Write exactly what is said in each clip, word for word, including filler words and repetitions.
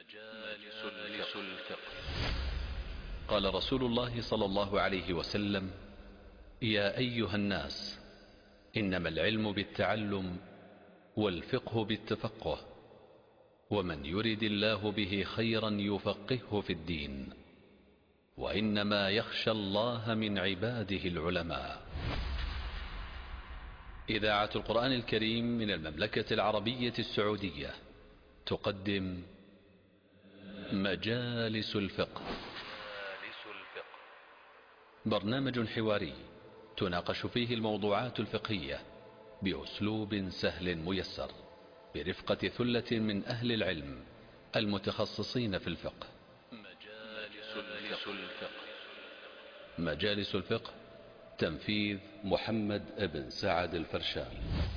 مجالس الفقه. قال رسول الله صلى الله عليه وسلم: يا أيها الناس، إنما العلم بالتعلم والفقه بالتفقه، ومن يرد الله به خيرا يفقهه في الدين، وإنما يخشى الله من عباده العلماء. إذاعة القرآن الكريم من المملكة العربية السعودية تقدم مجالس الفقه. برنامج حواري تناقش فيه الموضوعات الفقهية بأسلوب سهل ميسر، برفقة ثلة من أهل العلم المتخصصين في الفقه. مجالس الفقه. مجالس الفقه، تنفيذ محمد بن سعد الفرشان.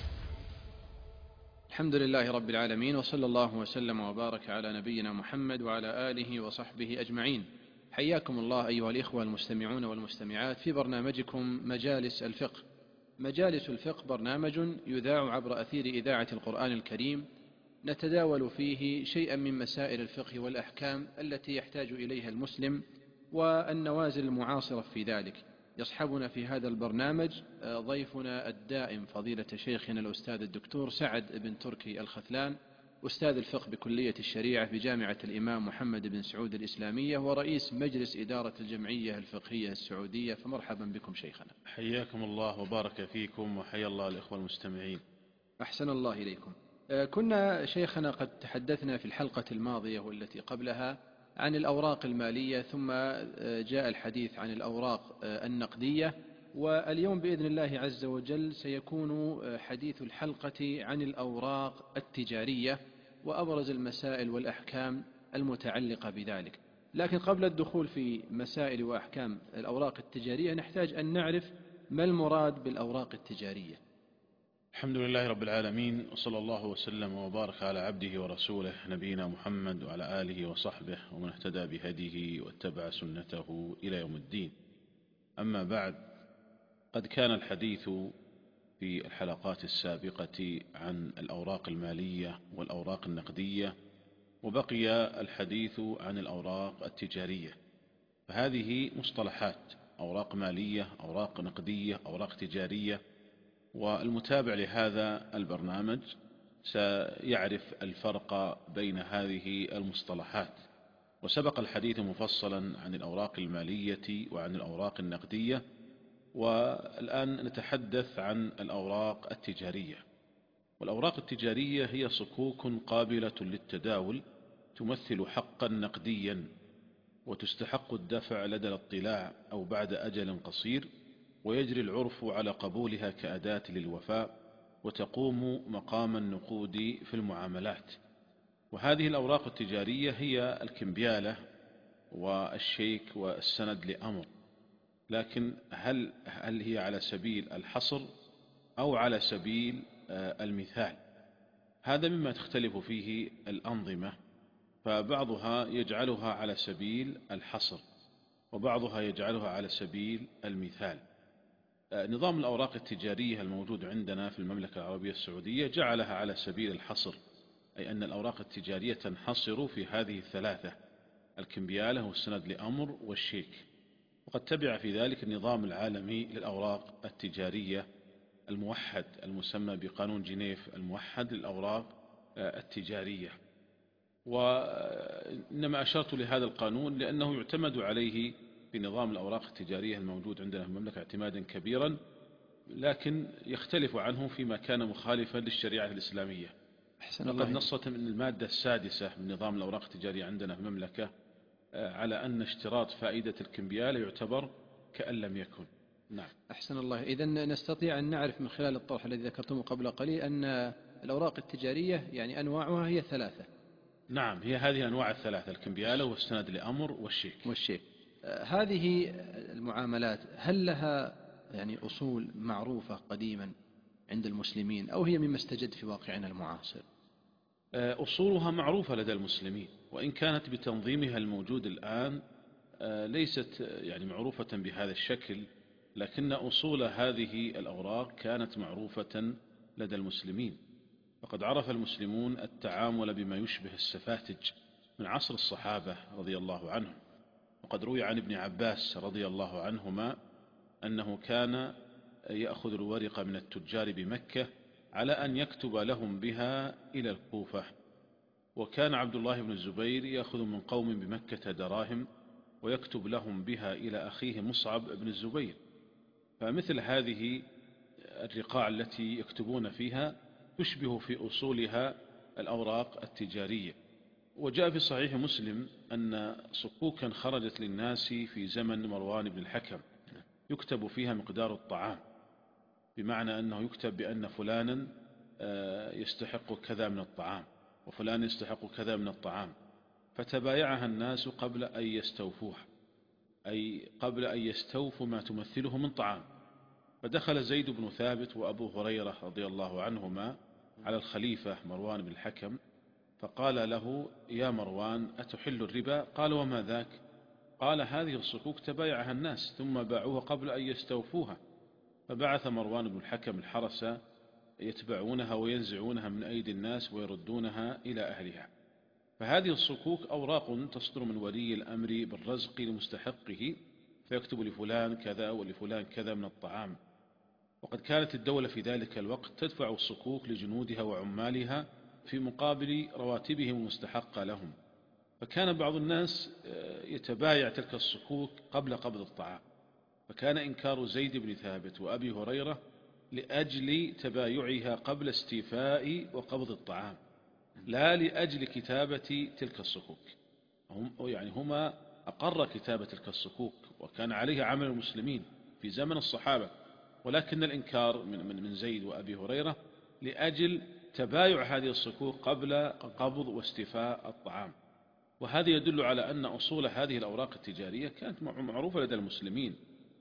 الحمد لله رب العالمين، وصلى الله وسلم وبارك على نبينا محمد وعلى آله وصحبه أجمعين. حياكم الله أيها الإخوة المستمعون والمستمعات في برنامجكم مجالس الفقه. مجالس الفقه برنامج يذاع عبر أثير إذاعة القرآن الكريم، نتداول فيه شيئا من مسائل الفقه والأحكام التي يحتاج إليها المسلم والنوازل المعاصرة في ذلك. يصحبنا في هذا البرنامج ضيفنا الدائم فضيلة شيخنا الأستاذ الدكتور سعد بن تركي الخثلان، أستاذ الفقه بكلية الشريعة بجامعة الإمام محمد بن سعود الإسلامية، ورئيس مجلس إدارة الجمعية الفقهية السعودية. فمرحبا بكم شيخنا. حياكم الله وبارك فيكم، وحيا الله الإخوة المستمعين. أحسن الله إليكم. كنا شيخنا قد تحدثنا في الحلقة الماضية والتي قبلها عن الأوراق المالية، ثم جاء الحديث عن الأوراق النقدية، واليوم بإذن الله عز وجل سيكون حديث الحلقة عن الأوراق التجارية وأبرز المسائل والأحكام المتعلقة بذلك. لكن قبل الدخول في مسائل وأحكام الأوراق التجارية نحتاج أن نعرف ما المراد بالأوراق التجارية. الحمد لله رب العالمين، وصلى الله وسلم وبارك على عبده ورسوله نبينا محمد وعلى آله وصحبه ومن اهتدى بهديه واتبع سنته إلى يوم الدين. أما بعد، قد كان الحديث في الحلقات السابقة عن الأوراق المالية والأوراق النقدية، وبقي الحديث عن الأوراق التجارية. فهذه مصطلحات: أوراق مالية، أوراق نقدية، أوراق تجارية. والمتابع لهذا البرنامج سيعرف الفرق بين هذه المصطلحات. وسبق الحديث مفصلا عن الأوراق المالية وعن الأوراق النقدية، والآن نتحدث عن الأوراق التجارية. والأوراق التجارية هي صكوك قابلة للتداول، تمثل حقا نقديا، وتستحق الدفع لدى الاطلاع أو بعد أجل قصير، ويجري العرف على قبولها كأداة للوفاء، وتقوم مقام النقود في المعاملات. وهذه الأوراق التجارية هي الكمبيالة والشيك والسند لأمر. لكن هل, هل هي على سبيل الحصر أو على سبيل المثال؟ هذا مما تختلف فيه الأنظمة، فبعضها يجعلها على سبيل الحصر، وبعضها يجعلها على سبيل المثال. نظام الأوراق التجارية الموجود عندنا في المملكة العربية السعودية جعلها على سبيل الحصر، أي أن الأوراق التجارية تنحصر في هذه الثلاثة: الكمبيالة والسند لأمر والشيك. وقد تبع في ذلك النظام العالمي للأوراق التجارية الموحد، المسمى بقانون جنيف الموحد للأوراق التجارية. وإنما أشرت لهذا القانون لأنه يعتمد عليه في نظام الأوراق التجارية الموجود عندنا في المملكة اعتمادا كبيرا، لكن يختلف عنه فيما كان مخالفا للشريعة الإسلامية. لقد نصت من المادة السادسة من نظام الأوراق التجارية عندنا في المملكة على أن اشتراط فائدة الكمبيالة يعتبر كأن لم يكن. نعم. أحسن الله. إذن نستطيع أن نعرف من خلال الطرح الذي ذكرتمه قبل قليل أن الأوراق التجارية يعني أنواعها هي ثلاثة. نعم، هي هذه الأنواع الثلاثة: الكمبيالة والسند لأمر والشيك. والشيك. هذه المعاملات هل لها يعني أصول معروفة قديما عند المسلمين، أو هي مما استجد في واقعنا المعاصر؟ أصولها معروفة لدى المسلمين، وإن كانت بتنظيمها الموجود الآن ليست يعني معروفة بهذا الشكل، لكن أصول هذه الأوراق كانت معروفة لدى المسلمين. فقد عرف المسلمون التعامل بما يشبه السفاتج من عصر الصحابة رضي الله عنهم. وقد روي عن ابن عباس رضي الله عنهما أنه كان يأخذ الورق من التجار بمكة على أن يكتب لهم بها إلى الكوفة. وكان عبد الله بن الزبير يأخذ من قوم بمكة دراهم ويكتب لهم بها إلى أخيه مصعب بن الزبير. فمثل هذه الرقاع التي يكتبون فيها تشبه في أصولها الأوراق التجارية. وجاء في صحيح مسلم أن صكوكا خرجت للناس في زمن مروان بن الحكم يكتب فيها مقدار الطعام، بمعنى أنه يكتب بأن فلانا يستحق كذا من الطعام وفلان يستحق كذا من الطعام، فتبايعها الناس قبل أن يستوفوها، أي قبل أن يستوفوا ما تمثله من طعام. فدخل زيد بن ثابت وأبو هريرة رضي الله عنهما على الخليفة مروان بن الحكم فقال له: يا مروان، أتحل الربا؟ قال: وما ذاك؟ قال: هذه الصكوك تبايعها الناس ثم باعوها قبل أن يستوفوها. فبعث مروان بن الحكم الحرس يتبعونها وينزعونها من أيدي الناس ويردونها إلى أهلها. فهذه الصكوك أوراق تصدر من ولي الأمر بالرزق لمستحقه، فيكتب لفلان كذا ولفلان كذا من الطعام. وقد كانت الدولة في ذلك الوقت تدفع الصكوك لجنودها وعمالها في مقابل رواتبهم المستحقة لهم، فكان بعض الناس يتبايع تلك الصكوك قبل قبض الطعام. فكان إنكار زيد بن ثابت وأبي هريرة لأجل تبايعها قبل استيفاء وقبض الطعام، لا لأجل كتابة تلك الصكوك. هم يعني هما أقر كتابة تلك الصكوك وكان عليه عمل المسلمين في زمن الصحابة، ولكن الإنكار من, من, من زيد وأبي هريرة لأجل تبايع هذه الصكوك قبل قبض واستيفاء الطعام. وهذا يدل على أن أصول هذه الأوراق التجارية كانت معروفة لدى المسلمين،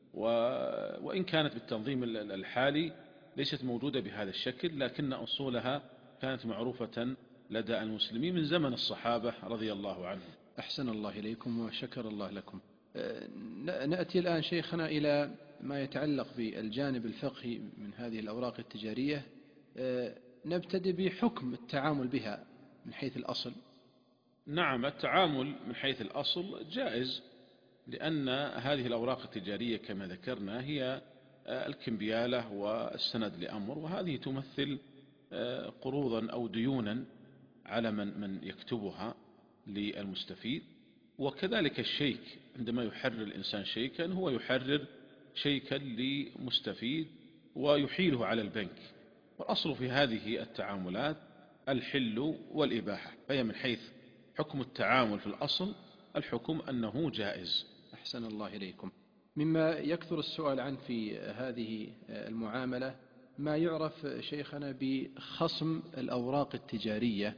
وإن كانت بالتنظيم الحالي ليست موجودة بهذا الشكل، لكن أصولها كانت معروفة لدى المسلمين من زمن الصحابة رضي الله عنهم. أحسن الله إليكم وشكر الله لكم. نأتي الآن شيخنا إلى ما يتعلق بالجانب الفقهي من هذه الأوراق التجارية. نبتدئ بحكم التعامل بها من حيث الأصل. نعم، التعامل من حيث الأصل جائز، لأن هذه الأوراق التجارية كما ذكرنا هي الكمبيالة والسند لأمر، وهذه تمثل قروضا أو ديونا على من من يكتبها للمستفيد. وكذلك الشيك، عندما يحرر الإنسان شيكا هو يحرر شيكا لمستفيد ويحيله على البنك. والأصل في هذه التعاملات الحل والإباحة، فهي من حيث حكم التعامل في الأصل الحكم أنه جائز. أحسن الله إليكم. مما يكثر السؤال عنه في هذه المعاملة ما يعرف شيخنا بخصم الأوراق التجارية،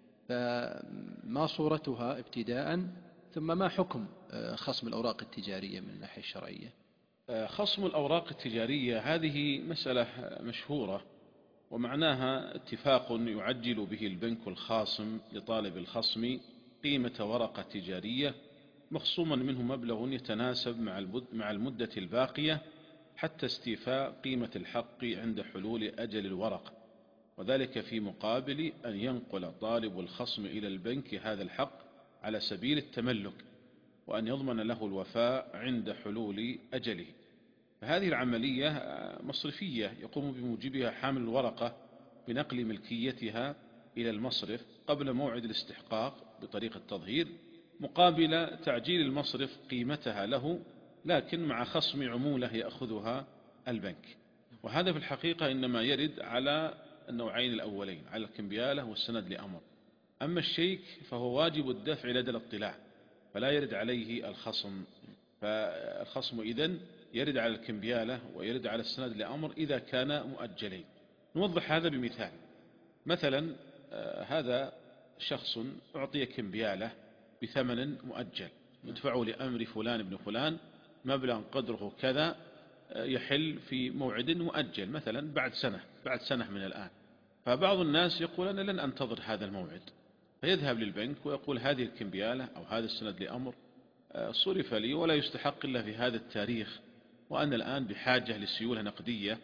فما صورتها ابتداء، ثم ما حكم خصم الأوراق التجارية من الناحية الشرعية؟ خصم الأوراق التجارية هذه مسألة مشهورة، ومعناها اتفاق يعجل به البنك الخاصم لطالب الخصم قيمة ورقة تجارية مخصوما منه مبلغ يتناسب مع المدة الباقية حتى استيفاء قيمة الحق عند حلول أجل الورقة، وذلك في مقابل أن ينقل طالب الخصم إلى البنك هذا الحق على سبيل التملك، وأن يضمن له الوفاء عند حلول أجله. فهذه العملية مصرفية يقوم بموجبها حامل الورقة بنقل ملكيتها إلى المصرف قبل موعد الاستحقاق بطريقة تظهير، مقابل تعجيل المصرف قيمتها له، لكن مع خصم عمولة يأخذها البنك. وهذا في الحقيقة إنما يرد على النوعين الأولين، على الكمبيالة والسند لأمر. أما الشيك فهو واجب الدفع لدى الاطلاع، فلا يرد عليه الخصم. فالخصم إذن يرد على الكمبيالة ويرد على السند لأمر إذا كان مؤجلين. نوضح هذا بمثال. مثلا هذا شخص أعطي كمبيالة بثمن مؤجل يدفع لأمر فلان ابن فلان مبلغ قدره كذا يحل في موعد مؤجل، مثلا بعد سنة بعد سنة من الآن. فبعض الناس يقول أنا لن أنتظر هذا الموعد، فيذهب للبنك ويقول هذه الكمبيالة أو هذا السند لأمر صرف لي ولا يستحق إلا في هذا التاريخ، وأنا الآن بحاجة لسيولة نقدية،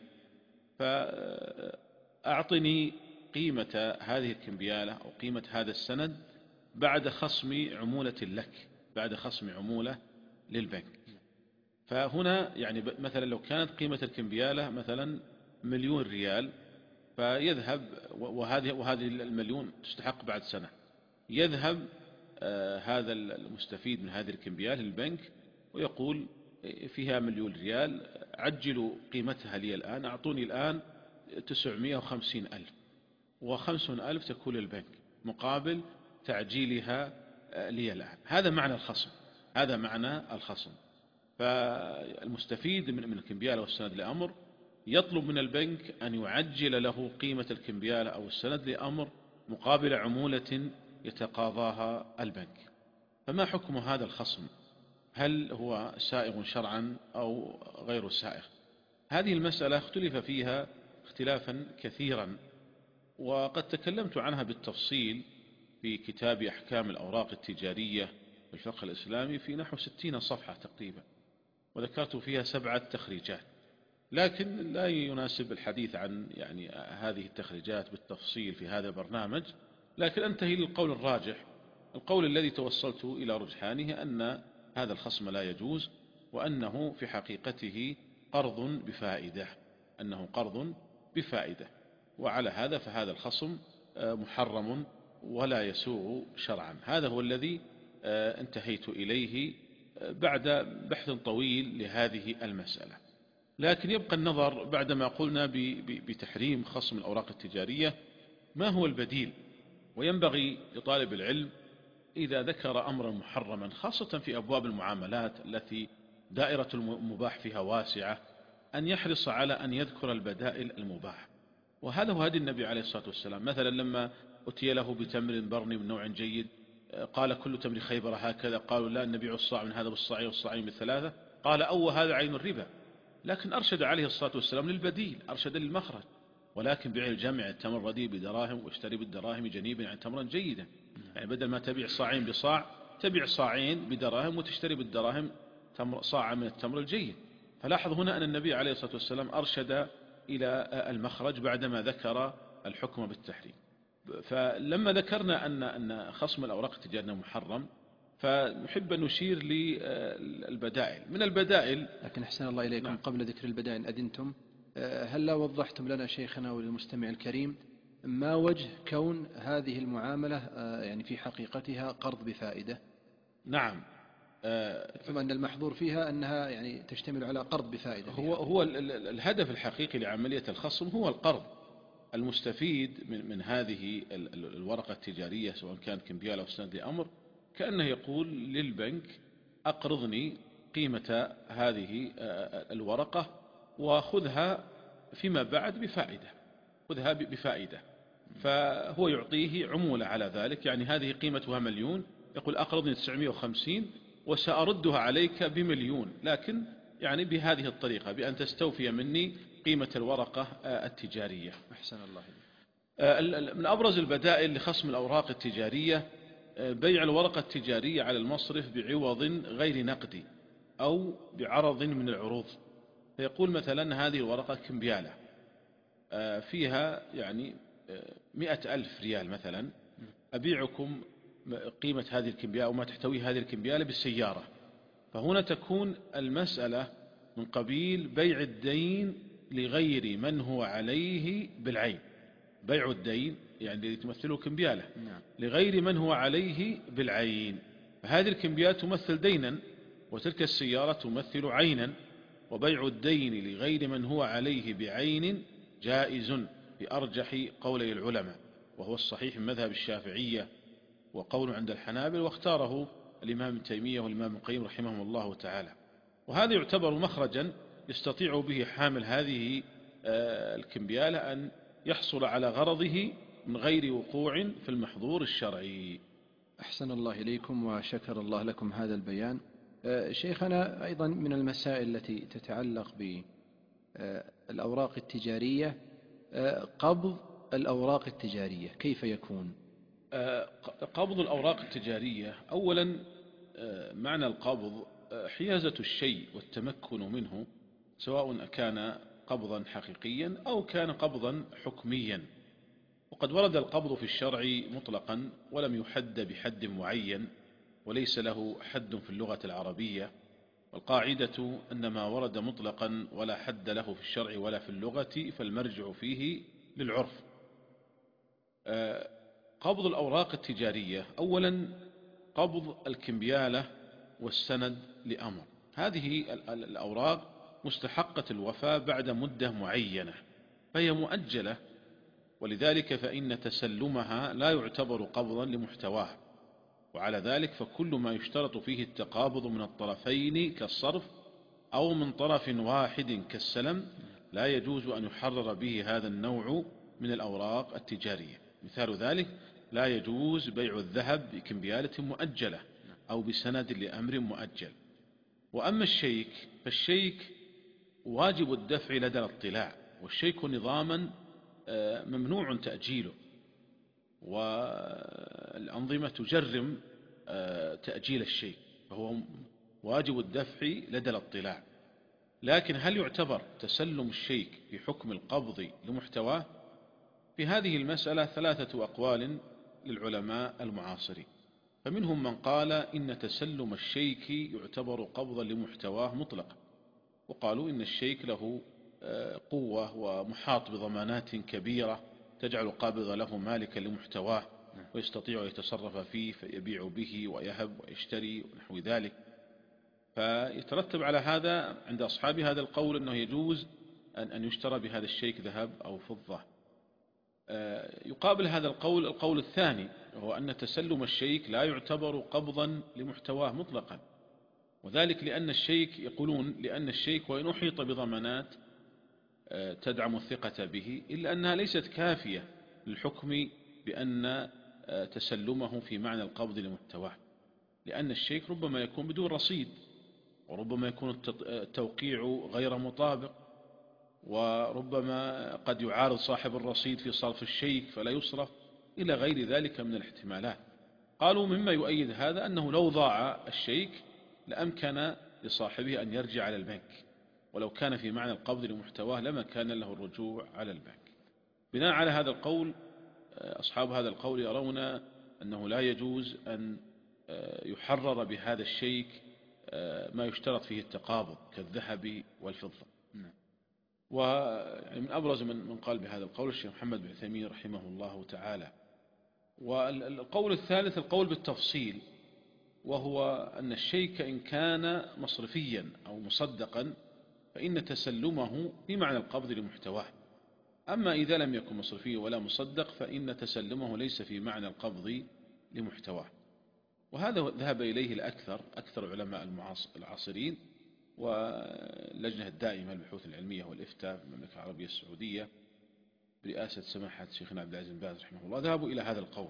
فأعطني قيمة هذه الكمبيالة أو قيمة هذا السند بعد خصم عمولة لك، بعد خصم عمولة للبنك. فهنا يعني مثلا لو كانت قيمة الكمبيالة مثلا مليون ريال، فيذهب وهذه وهذه المليون تستحق بعد سنة، يذهب آه هذا المستفيد من هذه الكمبيال للبنك ويقول فيها مليون ريال، عجلوا قيمتها لي الآن، أعطوني الآن تسعمائة وخمسين ألف، وخمسون ألف تكون للبنك مقابل تعجيلها لي الآن. هذا معنى الخصم، هذا معنى الخصم. فالمستفيد من الكمبيالة والسند لأمر يطلب من البنك أن يعجل له قيمة الكمبيالة أو السند لأمر مقابل عمولة يتقاضاها البنك. فما حكم هذا الخصم؟ هل هو سائغ شرعا أو غير سائغ؟ هذه المسألة اختلف فيها اختلافا كثيرا، وقد تكلمت عنها بالتفصيل في كتاب أحكام الأوراق التجارية في الفقه الإسلامي في نحو ستين صفحة تقريبا، وذكرت فيها سبعة تخريجات، لكن لا يناسب الحديث عن يعني هذه التخريجات بالتفصيل في هذا البرنامج، لكن أنتهي للقول الراجح. القول الذي توصلت إلى رجحانه أن هذا الخصم لا يجوز، وأنه في حقيقته قرض بفائدة، أنه قرض بفائدة، وعلى هذا فهذا الخصم محرم ولا يسوغ شرعا. هذا هو الذي انتهيت إليه بعد بحث طويل لهذه المسألة. لكن يبقى النظر بعدما قلنا بتحريم خصم الأوراق التجارية ما هو البديل؟ وينبغي لطالب العلم إذا ذكر أمرا محرما خاصة في أبواب المعاملات التي دائرة المباح فيها واسعة أن يحرص على أن يذكر البدائل المباح. وهذا هو هدي النبي عليه الصلاة والسلام. مثلا لما أتي له بتمر برني من نوع جيد قال كل تمر خيبر هكذا، قالوا لا نبيع الصاع من هذا بالصاعين والصاعين بالثلاثة، قال أو هذا عين الربا. لكن أرشد عليه الصلاة والسلام للبديل، أرشد للمخرج. ولكن بيع الجمع التمر رديء بدراهم واشتري بالدراهم جنيبا عن تمرا جيدا، يعني بدل ما تبيع صاعين بصاع تبيع صاعين بدراهم وتشتري بالدراهم صاعا من التمر الجيد. فلاحظ هنا أن النبي عليه الصلاة والسلام أرشد إلى المخرج بعدما ذكر الحكم بالتحريم. فلما ذكرنا أن أن خصم الأوراق التجارية محرم، فنحب أن نشير للبدائل. من البدائل، لكن أحسن الله إليكم، نعم. قبل ذكر البدائل أذنتم هل لا وضحتم لنا شيخنا وللمستمع الكريم ما وجه كون هذه المعاملة يعني في حقيقتها قرض بفائدة؟ نعم. ثم أن المحظور فيها أنها يعني تشتمل على قرض بفائدة. هو, هو الهدف الحقيقي لعملية الخصم هو القرض. المستفيد من, من هذه الورقة التجارية سواء كانت كمبيالة أو سند لأمر كأنه يقول للبنك أقرضني قيمة هذه الورقة وخذها فيما بعد بفائدة، خذها بفائدة. فهو يعطيه عمولة على ذلك، يعني هذه قيمتها مليون، يقول أقرضني تسعمائة وخمسين وسأردها عليك بمليون، لكن يعني بهذه الطريقة، بأن تستوفي مني قيمة الورقة التجارية. أحسن الله. من أبرز البدائل لخصم الأوراق التجارية بيع الورقة التجارية على المصرف بعوض غير نقدي أو بعرض من العروض. فيقول مثلا هذه الورقة كمبيالة فيها يعني مئة ألف ريال مثلا، أبيعكم قيمة هذه الكمبيالة وما تحتوي هذه الكمبيالة بالسيارة. فهنا تكون المسألة من قبيل بيع الدين لغير من هو عليه بالعين. بيع الدين يعني الذي تمثله كمبيالة لغير من هو عليه بالعين، فهذه الكمبيالة تمثل دينا وتلك السيارة تمثل عينا. وبيع الدين لغير من هو عليه بعين جائز بأرجح قولي العلماء، وهو الصحيح من مذهب الشافعية وقول عند الحنابل، واختاره الإمام ابن تيمية والإمام ابن القيم رحمهم الله تعالى. وهذا يعتبر مخرجا يستطيع به حامل هذه الكمبيالة أن يحصل على غرضه من غير وقوع في المحظور الشرعي. أحسن الله إليكم وشكر الله لكم هذا البيان. شيخنا، أيضا من المسائل التي تتعلق بالأوراق التجارية قبض الأوراق التجارية، كيف يكون؟ قبض الأوراق التجارية، أولا معنى القبض حيازة الشيء والتمكن منه، سواء كان قبضا حقيقيا أو كان قبضا حكميا. وقد ورد القبض في الشرع مطلقا ولم يحد بحد معين، وليس له حد في اللغة العربية، والقاعدة أن ما ورد مطلقا ولا حد له في الشرع ولا في اللغة فالمرجع فيه للعرف. قبض الأوراق التجارية، أولا قبض الكمبيالة والسند لأمر، هذه الأوراق مستحقة الوفاء بعد مدة معينة فهي مؤجلة، ولذلك فإن تسلمها لا يعتبر قبضا لمحتواها. وعلى ذلك فكل ما يشترط فيه التقابض من الطرفين كالصرف أو من طرف واحد كالسلم لا يجوز أن يحرر به هذا النوع من الأوراق التجارية. مثال ذلك لا يجوز بيع الذهب بكمبيالة مؤجلة أو بسند لأمر مؤجل. وأما الشيك فالشيك واجب الدفع لدى الاطلاع، والشيك نظاما ممنوع تأجيله، والأنظمة تجرم تأجيل الشيك، فهو واجب الدفع لدى الاطلاع. لكن هل يعتبر تسلم الشيك في حكم القبض لمحتواه؟ في هذه المسألة ثلاثة أقوال للعلماء المعاصرين، فمنهم من قال إن تسلم الشيك يعتبر قبضا لمحتواه مطلقا، وقالوا إن الشيك له قوة ومحاط بضمانات كبيرة تجعل القابض له مالكا لمحتواه ويستطيع أن يتصرف فيه فيبيع به ويهب ويشتري ونحو ذلك. فيترتب على هذا عند أصحاب هذا القول أنه يجوز أن يشترى بهذا الشيك ذهب أو فضة. يقابل هذا القول القول الثاني، وهو أن تسلم الشيك لا يعتبر قبضا لمحتواه مطلقا، وذلك لأن الشيك يقولون لأن الشيك وإن أحيط بضمانات تدعم الثقة به إلا أنها ليست كافية للحكم بأن تسلمه في معنى القبض لمحتواه، لأن الشيك ربما يكون بدون رصيد، وربما يكون التوقيع غير مطابق، وربما قد يعارض صاحب الرصيد في صرف الشيك فلا يصرف، إلى غير ذلك من الاحتمالات. قالوا مما يؤيد هذا أنه لو ضاع الشيك لأمكن لصاحبه أن يرجع على البنك، ولو كان في معنى القبض لمحتواه لما كان له الرجوع على البنك. بناء على هذا القول أصحاب هذا القول يرون أنه لا يجوز أن يحرر بهذا الشيك ما يشترط فيه التقابض كالذهب والفضة. ومن أبرز من قال بهذا القول الشيخ محمد بن عثيمين رحمه الله تعالى. والقول الثالث القول بالتفصيل، وهو أن الشيك إن كان مصرفيا أو مصدقا فإن تسلمه في معنى القبض لمحتواه، أما إذا لم يكن مصرفيا ولا مصدق فإن تسلمه ليس في معنى القبض لمحتواه. وهذا ذهب إليه الأكثر أكثر علماء العاصرين، واللجنة الدائمة للبحوث العلمية والإفتاء في المملكة العربية السعودية برئاسة سماحة شيخنا عبد العزيز بن باز رحمه الله ذهبوا إلى هذا القول.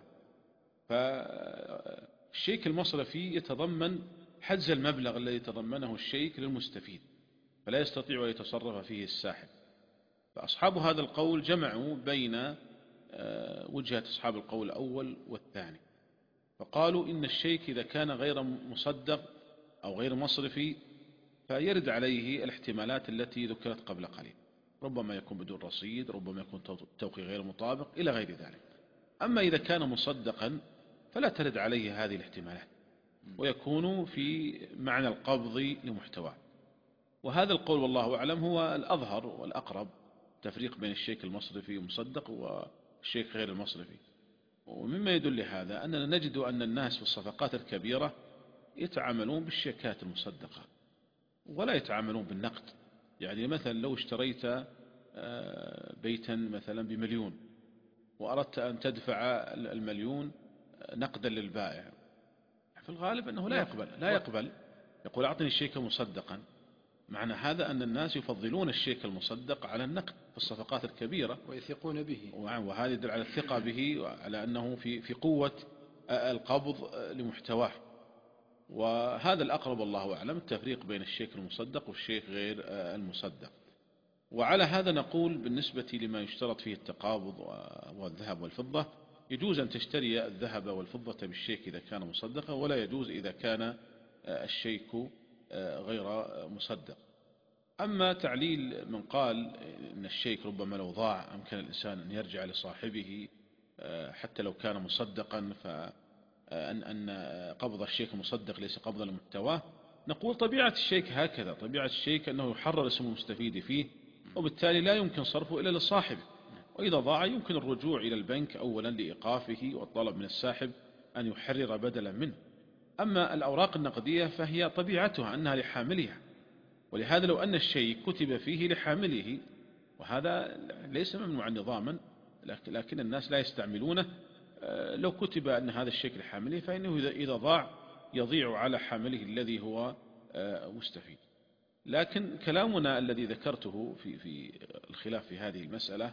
فالشيك المصرفي يتضمن حجز المبلغ الذي تضمنه الشيك للمستفيد، فلا يستطيع أن يتصرف فيه الساحب. فأصحاب هذا القول جمعوا بين وجهة أصحاب القول الأول والثاني، فقالوا إن الشيك إذا كان غير مصدق أو غير مصرفي فيرد عليه الاحتمالات التي ذكرت قبل قليل، ربما يكون بدون رصيد، ربما يكون توقيع غير مطابق إلى غير ذلك. أما إذا كان مصدقا فلا ترد عليه هذه الاحتمالات ويكون في معنى القبض لمحتواه. وهذا القول والله أعلم هو الأظهر والأقرب، تفريق بين الشيك المصرفي المصدق والشيك غير المصرفي. ومما يدل هذا أننا نجد أن الناس في الصفقات الكبيرة يتعاملون بالشيكات المصدقة ولا يتعاملون بالنقد. يعني مثلا لو اشتريت بيتا مثلا بمليون وأردت أن تدفع المليون نقدا للبائع، في الغالب أنه لا يقبل لا يقبل يقول أعطني الشيك مصدقا. معنى هذا أن الناس يفضلون الشيك المصدق على النقد في الصفقات الكبيرة ويثقون به، وهذا يدل على الثقة به وعلى أنه في في قوة القبض لمحتواه. وهذا الأقرب والله أعلم التفريق بين الشيك المصدق والشيك غير المصدق. وعلى هذا نقول بالنسبة لما يشترط فيه التقابض والذهب والفضة يجوز أن تشتري الذهب والفضة بالشيك إذا كان مصدقا، ولا يجوز إذا كان الشيك غير مصدق. أما تعليل من قال إن الشيك ربما لو ضاع أمكن الإنسان أن يرجع لصاحبه حتى لو كان مصدقا، فأن أن قبض الشيك المصدق ليس قبضا لمحتواه، نقول طبيعة الشيك هكذا، طبيعة الشيك أنه يحرر اسم المستفيد فيه، وبالتالي لا يمكن صرفه إلا لصاحبه، وإذا ضاع يمكن الرجوع إلى البنك أولا لإيقافه والطلب من الساحب أن يحرر بدلا منه. أما الأوراق النقدية فهي طبيعتها أنها لحاملها، ولهذا لو أن الشيء كتب فيه لحامله، وهذا ليس ممنوعا نظاما لكن الناس لا يستعملونه، لو كتب أن هذا الشيء لحامله فإنه إذا ضاع يضيع على حامله الذي هو مستفيد. لكن كلامنا الذي ذكرته في في الخلاف في هذه المسألة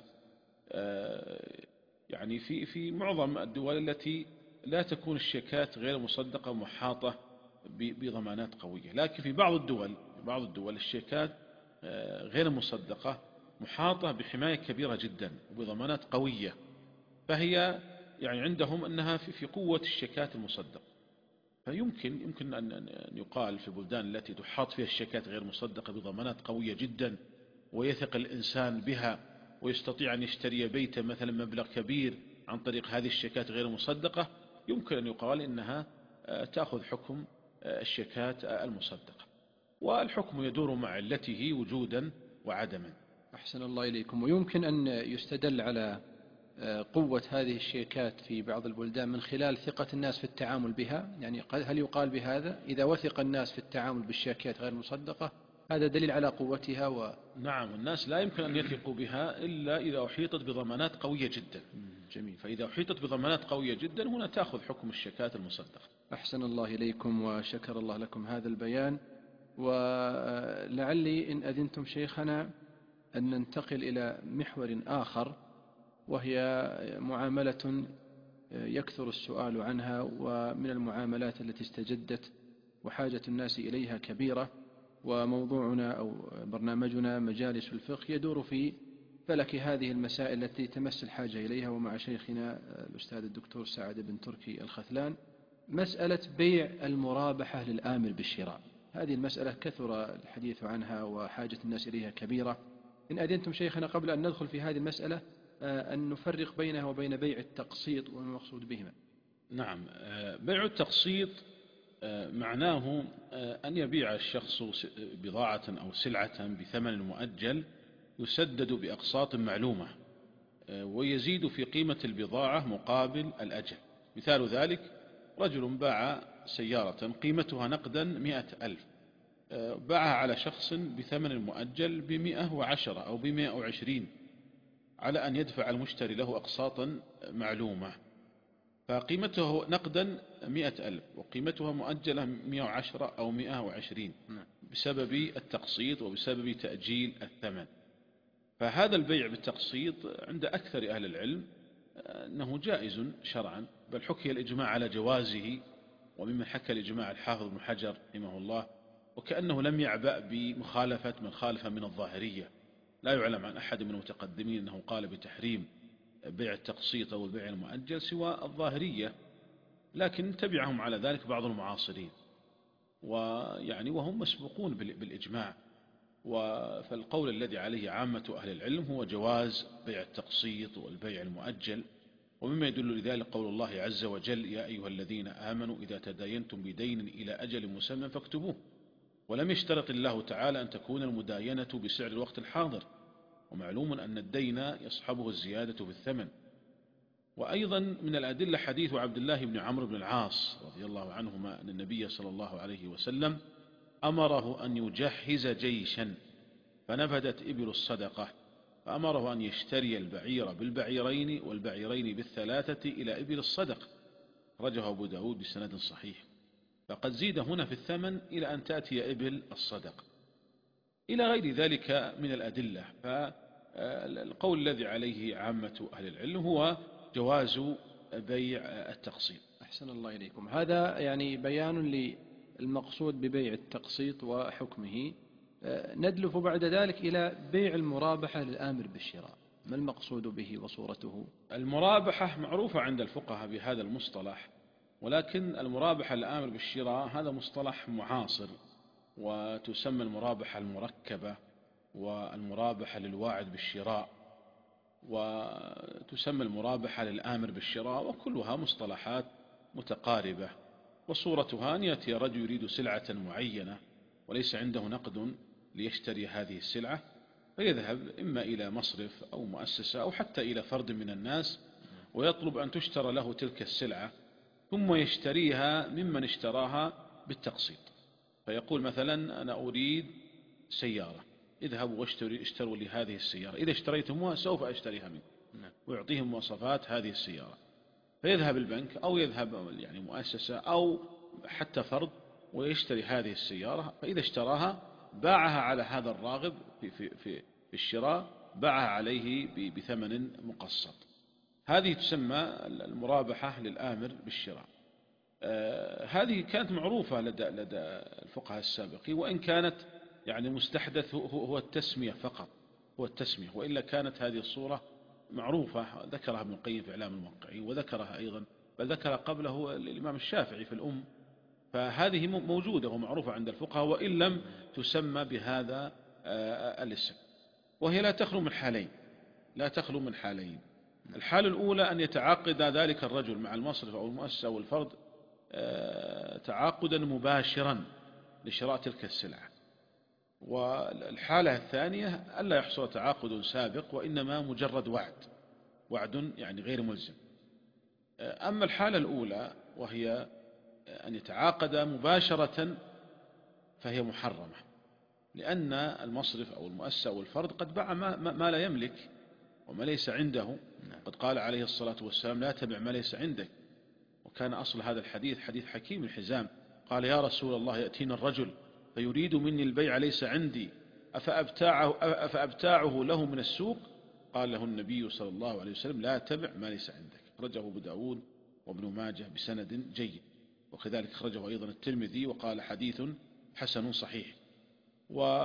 يعني في في معظم الدول التي لا تكون الشيكات غير مصدقة محاطة بضمانات قوية، لكن في بعض الدول بعض الدول الشيكات غير مصدقة محاطة بحماية كبيرة جدا وبضمانات قوية، فهي يعني عندهم أنها في قوة الشيكات المصدقة. فيمكن يمكن أن يقال في البلدان التي تحاط فيها الشيكات غير مصدقة بضمانات قوية جدا ويثق الإنسان بها ويستطيع أن يشتري بيتا مثلا مبلغ كبير عن طريق هذه الشيكات غير المصدقة، يمكن أن يقال إنها تأخذ حكم الشيكات المصدقة، والحكم يدور مع علته وجودا وعدما. أحسن الله إليكم. ويمكن أن يستدل على قوة هذه الشيكات في بعض البلدان من خلال ثقة الناس في التعامل بها، يعني هل يقال بهذا إذا وثق الناس في التعامل بالشيكات غير المصدقة هذا دليل على قوتها؟ و... نعم، الناس لا يمكن أن يثقوا بها إلا إذا أحيطت بضمانات قوية جدا. جميل. فإذا أحيطت بضمانات قوية جدا هنا تأخذ حكم الشيكات المصدقة. أحسن الله إليكم وشكر الله لكم هذا البيان. ولعلي إن أذنتم شيخنا أن ننتقل إلى محور آخر، وهي معاملة يكثر السؤال عنها، ومن المعاملات التي استجدت وحاجة الناس إليها كبيرة، وموضوعنا أو برنامجنا مجالس الفقه يدور في فلك هذه المسائل التي تمس الحاجة إليها، ومع شيخنا الأستاذ الدكتور سعد بن تركي الخثلان. مسألة بيع المرابحة للآمر بالشراء، هذه المسألة كثر الحديث عنها وحاجة الناس إليها كبيرة. إن أذنتم شيخنا قبل أن ندخل في هذه المسألة أن نفرق بينها وبين بيع التقسيط والمقصود بهما. نعم، بيع التقسيط معناه أن يبيع الشخص بضاعة أو سلعة بثمن مؤجل يسدد بأقساط معلومة، ويزيد في قيمة البضاعة مقابل الأجل. مثال ذلك رجل باع سيارة قيمتها نقدا مئة ألف، باعها على شخص بثمن مؤجل بمئة وعشرة أو بمئة وعشرين، على أن يدفع المشتري له أقساطا معلومة، فقيمته نقدا مئة ألف وقيمتها مؤجلة مئة وعشرة أو مئة وعشرين بسبب التقسيط وبسبب تأجيل الثمن. فهذا البيع بالتقسيط عند أكثر أهل العلم أنه جائز شرعا، بل حكي الإجماع على جوازه، وممن حكى الإجماع الحافظ بن حجر رحمه الله، وكأنه لم يعبأ بمخالفة من خالف من الظاهرية. لا يعلم عن أحد من المتقدمين أنه قال بتحريم بيع التقسيط أو البيع المؤجل سوى الظاهرية، لكن تبعهم على ذلك بعض المعاصرين، ويعني وهم مسبوقون بالإجماع. فالقول الذي عليه عامة أهل العلم هو جواز بيع التقسيط والبيع المؤجل، ومما يدل لذلك قول الله عز وجل: يا أيها الذين آمنوا إذا تداينتم بدين إلى أجل مسمى فاكتبوه. ولم يشترط الله تعالى أن تكون المداينة بسعر الوقت الحاضر، ومعلوم أن الدين يصحبه الزيادة في الثمن. وأيضا من الأدلة حديث عبد الله بن عمرو بن العاص رضي الله عنهما أن النبي صلى الله عليه وسلم أمره أن يجهز جيشا فنفدت إبل الصدقة، فأمره أن يشتري البعير بالبعيرين والبعيرين بالثلاثة إلى إبل الصدقة، رجه أبو داود بسند صحيح. فقد زيد هنا في الثمن إلى أن تأتي إبل الصدقة، إلى غير ذلك من الأدلة. فالقول الذي عليه عامة أهل العلم هو جواز بيع التقسيط. أحسن الله إليكم. هذا يعني بيان للمقصود ببيع التقسيط وحكمه. ندلف بعد ذلك إلى بيع المرابحة للآمر بالشراء، ما المقصود به وصورته؟ المرابحة معروفة عند الفقهاء بهذا المصطلح، ولكن المرابحة للآمر بالشراء هذا مصطلح معاصر، وتسمى المرابحة المركبة والمرابحة للواعد بالشراء. وتسمى المرابحة للآمر بالشراء، وكلها مصطلحات متقاربة. وصورتها أن يأتي رجل يريد سلعة معينة وليس عنده نقد ليشتري هذه السلعة، فيذهب إما إلى مصرف أو مؤسسة أو حتى إلى فرد من الناس ويطلب أن تشترى له تلك السلعة، ثم يشتريها ممن اشتراها بالتقسيط. فيقول مثلا أنا أريد سيارة، اذهبوا واشتروا اشتروا لي هذه السيارة، إذا اشتريتموها سوف أشتريها منكم، ويعطيهم مواصفات هذه السيارة. فيذهب البنك أو يذهب يعني مؤسسة أو حتى فرد ويشتري هذه السيارة، فإذا اشتراها باعها على هذا الراغب في, في, في, في الشراء، باعها عليه بثمن مقسط. هذه تسمى المرابحة للآمر بالشراء. آه هذه كانت معروفة لدى, لدى الفقهاء السابقين، وإن كانت يعني مستحدث هو, هو التسمية فقط، هو التسمية، وإلا كانت هذه الصورة معروفة. ذكرها ابن القيم في إعلام الموقعين، وذكرها أيضا بل ذكر قبله الإمام الشافعي في الأم. فهذه موجودة ومعروفة عند الفقهاء وإن لم تسمى بهذا الاسم. وهي لا تخلو من حالين، لا تخلو من حالين. الحالة الأولى أن يتعاقد ذلك الرجل مع المصرف أو المؤسسة أو الفرد تعاقدا مباشرا لشراء تلك السلعة. والحالة الثانية ألا يحصل تعاقد سابق وإنما مجرد وعد، وعد يعني غير ملزم. أما الحالة الأولى وهي أن يتعاقد مباشرة فهي محرمة، لأن المصرف أو المؤسسة أو الفرد قد باع ما, ما لا يملك وما ليس عنده. قد قال عليه الصلاة والسلام لا تبع ما ليس عندك. وكان أصل هذا الحديث حديث حكيم الحزام، قال يا رسول الله يأتينا الرجل فيريد مني البيع ليس عندي أفأبتاعه, أفأبتاعه له من السوق؟ قال له النبي صلى الله عليه وسلم لا تبع ما ليس عندك. أخرجه أبو داود وابن ماجه بسند جيد، وكذلك أخرجه أيضا الترمذي وقال حديث حسن صحيح. و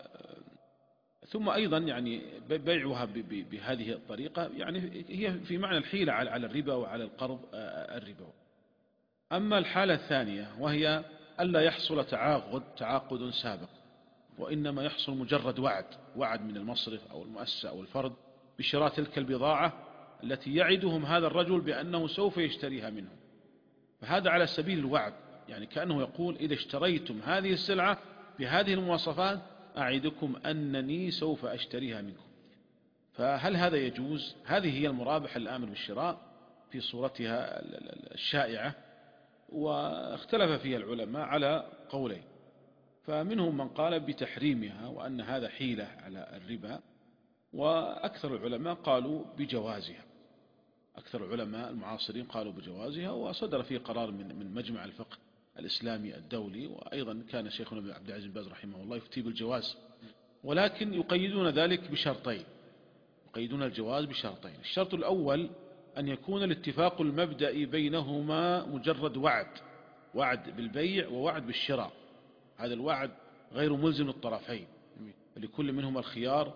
ثم أيضا يعني بيعها بهذه الطريقة يعني هي في معنى الحيلة على الربا وعلى القرض الربا. أما الحالة الثانية وهي ألا يحصل تعاقد تعاقد سابق، وإنما يحصل مجرد وعد، وعد من المصرف أو المؤسسة أو الفرد بشراء تلك البضاعة التي يعدهم هذا الرجل بأنه سوف يشتريها منه. فهذا على سبيل الوعد، يعني كأنه يقول إذا اشتريتم هذه السلعة بهذه المواصفات أعدكم أنني سوف أشتريها منكم. فهل هذا يجوز؟ هذه هي المرابحة الآمر بالشراء في صورتها الشائعة، واختلف فيها العلماء على قولين. فمنهم من قال بتحريمها وأن هذا حيلة على الربا، وأكثر العلماء قالوا بجوازها. أكثر العلماء المعاصرين قالوا بجوازها، وصدر فيه قرار من من مجمع الفقه الإسلامي الدولي، وأيضا كان شيخنا عبد العزيز بن باز رحمه الله يفتي بالجواز، ولكن يقيدون ذلك بشرطين. يقيدون الجواز بشرطين. الشرط الأول أن يكون الاتفاق المبدئي بينهما مجرد وعد، وعد بالبيع ووعد بالشراء. هذا الوعد غير ملزم للطرفين، لكل منهما الخيار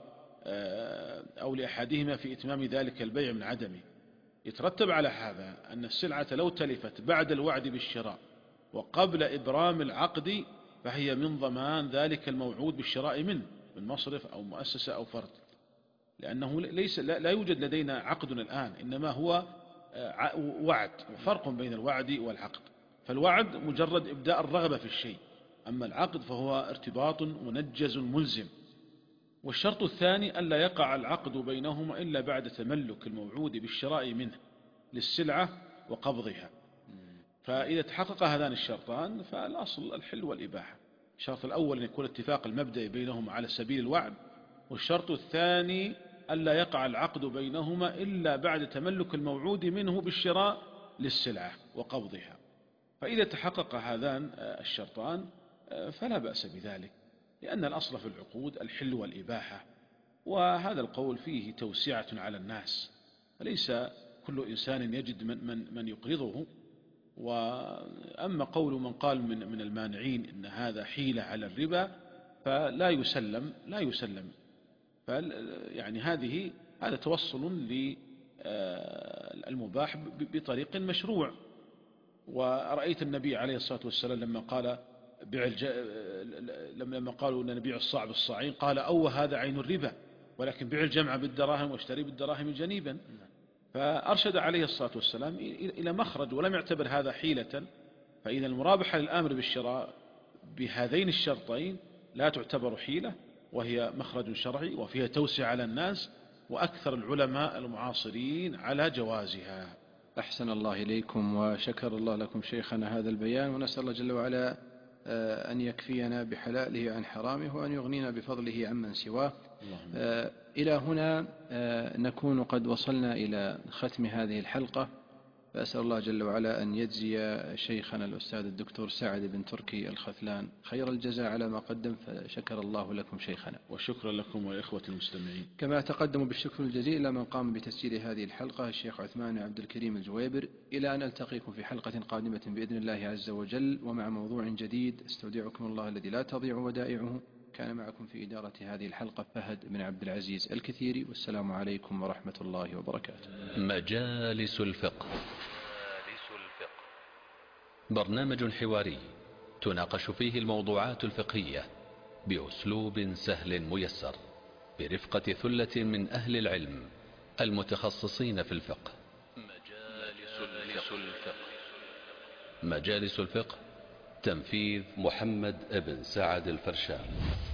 أو لأحدهما في إتمام ذلك البيع من عدمه. يترتب على هذا أن السلعة لو تلفت بعد الوعد بالشراء وقبل إبرام العقد فهي من ضمان ذلك الموعود بالشراء منه، من مصرف أو مؤسسة أو فرد، لأنه ليس لا يوجد لدينا عقد الآن، إنما هو وعد، وفرق بين الوعد والعقد. فالوعد مجرد إبداء الرغبة في الشيء، أما العقد فهو ارتباط منجز ملزم. والشرط الثاني ألا يقع العقد بينهما إلا بعد تملك الموعود بالشراء منه للسلعة وقبضها. فإذا تحقق هذان الشرطان فالأصل الحل والإباحة. الشرط الأول أن يكون الاتفاق المبدئي بينهما على سبيل الوعد، والشرط الثاني ألا يقع العقد بينهما إلا بعد تملك الموعود منه بالشراء للسلعة وقبضها. فإذا تحقق هذان الشرطان فلا بأس بذلك، لأن الأصل في العقود الحل والإباحة. وهذا القول فيه توسعة على الناس، فليس كل إنسان يجد من, من, من يقرضه. وأما قول من قال من, من المانعين إن هذا حيلة على الربا فلا يسلم، لا يسلم. يعني هذه هذا توصل للمباح بطريق مشروع. ورأيت النبي عليه الصلاة والسلام لما قال بيع الج... لما قالوا أن نبيع الصاع بالصاعين قال أو هذا عين الربا، ولكن بيع الجمع بالدراهم واشتري بالدراهم جنيبا. فأرشد عليه الصلاة والسلام إلى مخرج ولم يعتبر هذا حيلة. فإذا المرابحة للآمر بالشراء بهذين الشرطين لا تعتبر حيلة، وهي مخرج شرعي وفيها توسع على الناس، وأكثر العلماء المعاصرين على جوازها. أحسن الله إليكم وشكر الله لكم شيخنا هذا البيان، ونسأل الله جل وعلا أن يكفينا بحلاله عن حرامه، وأن يغنينا بفضله عمن سواه. إلى هنا نكون قد وصلنا إلى ختم هذه الحلقة، فأسأل الله جل وعلا أن يجزي شيخنا الأستاذ الدكتور سعد بن تركي الخثلان خير الجزاء على ما قدم، فشكر الله لكم شيخنا. وشكرا لكم وإخوة المستمعين. كما تقدموا بالشكر الجزيل إلى من قام بتسجيل هذه الحلقة الشيخ عثمان عبد الكريم الجويبر. إلى أن ألتقيكم في حلقة قادمة بإذن الله عز وجل ومع موضوع جديد، استودعكم الله الذي لا تضيع ودائعه. كان معكم في إدارة هذه الحلقة فهد بن عبد العزيز الكثيري، والسلام عليكم ورحمة الله وبركاته. مجالس الفقه، برنامج حواري تناقش فيه الموضوعات الفقهية بأسلوب سهل ميسر برفقة ثلة من أهل العلم المتخصصين في الفقه. مجالس الفقه. مجالس الفقه تنفيذ محمد بن سعد الفرشان.